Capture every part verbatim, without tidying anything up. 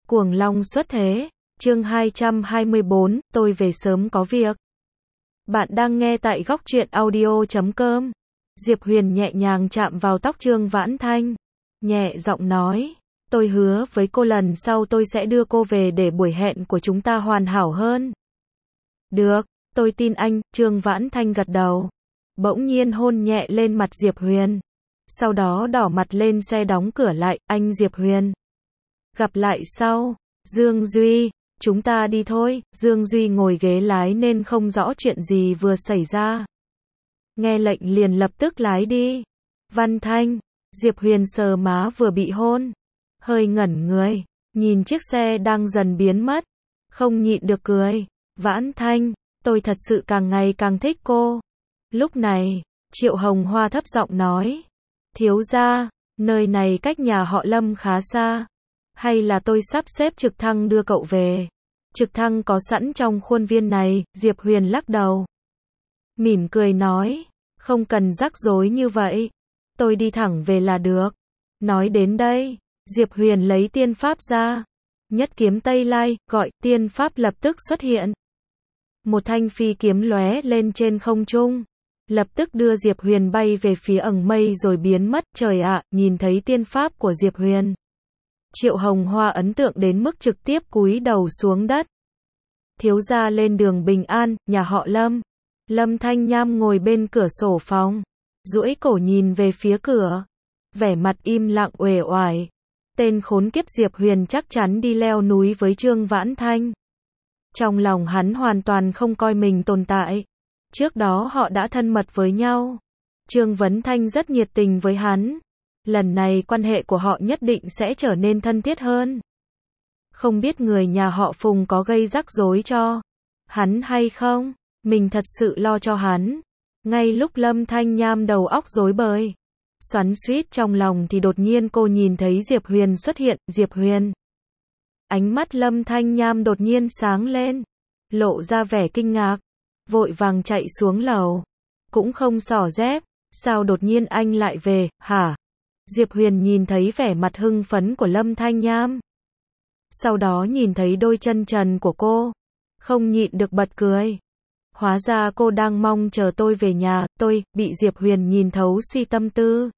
Cuồng long xuất thế, chương hai trăm hai mươi bốn, tôi về sớm có việc. Bạn đang nghe tại góc truyện audio chấm com. Diệp Huyền nhẹ nhàng chạm vào tóc Trương Vãn Thanh, nhẹ giọng nói, tôi hứa với cô lần sau tôi sẽ đưa cô về để buổi hẹn của chúng ta hoàn hảo hơn. Được, tôi tin anh, Trương Vãn Thanh gật đầu. Bỗng nhiên hôn nhẹ lên mặt Diệp Huyền. Sau đó đỏ mặt lên xe đóng cửa lại, anh Diệp Huyền. Gặp lại sau, Dương Duy, chúng ta đi thôi, Dương Duy ngồi ghế lái nên không rõ chuyện gì vừa xảy ra. Nghe lệnh liền lập tức lái đi. Văn Thanh, Diệp Huyền sờ má vừa bị hôn. Hơi ngẩn người, nhìn chiếc xe đang dần biến mất. Không nhịn được cười. Vãn Thanh, tôi thật sự càng ngày càng thích cô. Lúc này, Triệu Hồng Hoa thấp giọng nói. Thiếu gia, nơi này cách nhà họ Lâm khá xa. Hay là tôi sắp xếp trực thăng đưa cậu về? Trực thăng có sẵn trong khuôn viên này, Diệp Huyền lắc đầu. Mỉm cười nói, không cần rắc rối như vậy. Tôi đi thẳng về là được. Nói đến đây, Diệp Huyền lấy tiên pháp ra. Nhất kiếm Tây Lai, gọi tiên pháp lập tức xuất hiện. Một thanh phi kiếm lóe lên trên không trung. Lập tức đưa Diệp Huyền bay về phía ầng mây rồi biến mất. Trời ạ, nhìn thấy tiên pháp của Diệp Huyền. Triệu Hồng Hoa ấn tượng đến mức trực tiếp cúi đầu xuống đất. Thiếu gia lên đường bình an, nhà họ Lâm. Lâm Thanh Nham ngồi bên cửa sổ phòng, duỗi cổ nhìn về phía cửa, vẻ mặt im lặng uể oải. Tên khốn kiếp Diệp Huyền chắc chắn đi leo núi với Trương Vãn Thanh. Trong lòng hắn hoàn toàn không coi mình tồn tại. Trước đó họ đã thân mật với nhau. Trương Vấn Thanh rất nhiệt tình với hắn. Lần này quan hệ của họ nhất định sẽ trở nên thân thiết hơn. Không biết người nhà họ Phùng có gây rắc rối cho hắn hay không? Mình thật sự lo cho hắn. Ngay lúc Lâm Thanh Nham đầu óc rối bời, xoắn xuýt trong lòng thì đột nhiên cô nhìn thấy Diệp Huyền xuất hiện. Diệp Huyền. Ánh mắt Lâm Thanh Nham đột nhiên sáng lên, lộ ra vẻ kinh ngạc, vội vàng chạy xuống lầu. Cũng không xỏ dép, sao đột nhiên anh lại về, hả? Diệp Huyền nhìn thấy vẻ mặt hưng phấn của Lâm Thanh Nham. Sau đó nhìn thấy đôi chân trần của cô, không nhịn được bật cười. Hóa ra cô đang mong chờ tôi về nhà, tôi, bị Diệp Huyền nhìn thấu suy tâm tư.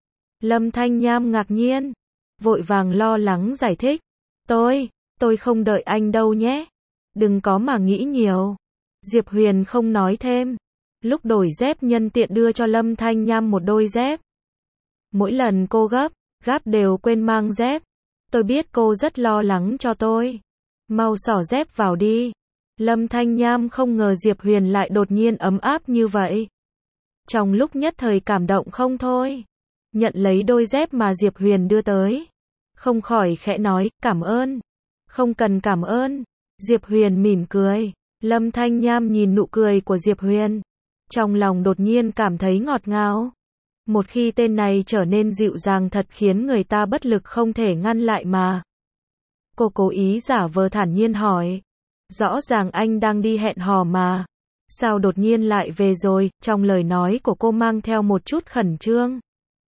Lâm Thanh Nham ngạc nhiên, vội vàng lo lắng giải thích. Tôi, tôi không đợi anh đâu nhé. Đừng có mà nghĩ nhiều. Diệp Huyền không nói thêm. Lúc đổi dép nhân tiện đưa cho Lâm Thanh Nham một đôi dép. Mỗi lần cô gấp, gáp đều quên mang dép. Tôi biết cô rất lo lắng cho tôi. Mau xỏ dép vào đi. Lâm Thanh Nham không ngờ Diệp Huyền lại đột nhiên ấm áp như vậy. Trong lúc nhất thời cảm động không thôi. Nhận lấy đôi dép mà Diệp Huyền đưa tới. Không khỏi khẽ nói, cảm ơn. Không cần cảm ơn. Diệp Huyền mỉm cười. Lâm Thanh Nham nhìn nụ cười của Diệp Huyền. Trong lòng đột nhiên cảm thấy ngọt ngào. Một khi tên này trở nên dịu dàng thật khiến người ta bất lực không thể ngăn lại mà. Cô cố ý giả vờ thản nhiên hỏi. Rõ ràng anh đang đi hẹn hò mà. Sao đột nhiên lại về rồi? Trong lời nói của cô mang theo một chút khẩn trương.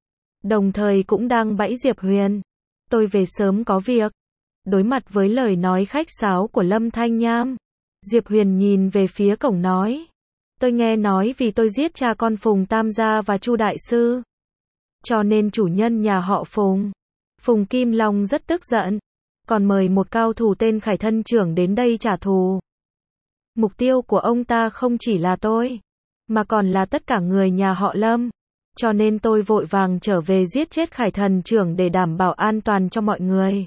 Đồng thời cũng đang bẫy Diệp Huyền. Tôi về sớm có việc. Đối mặt với lời nói khách sáo của Lâm Thanh Nham, Diệp Huyền nhìn về phía cổng nói. Tôi nghe nói vì tôi giết cha con Phùng Tam gia và Chu Đại Sư. Cho nên chủ nhân nhà họ Phùng, Phùng Kim Long rất tức giận. Còn mời một cao thủ tên Khải Thân Trưởng đến đây trả thù. Mục tiêu của ông ta không chỉ là tôi, mà còn là tất cả người nhà họ Lâm. Cho nên tôi vội vàng trở về giết chết Khải Thần Trưởng để đảm bảo an toàn cho mọi người.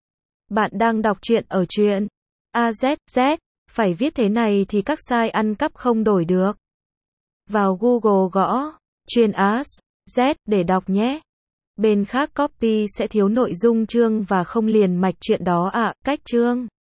Bạn đang đọc truyện ở truyện a zét zét. Phải viết thế này thì các site ăn cắp không đổi được. Vào Google gõ truyện a zét để đọc nhé. Bên khác copy sẽ thiếu nội dung chương và không liền mạch chuyện đó ạ. À, cách chương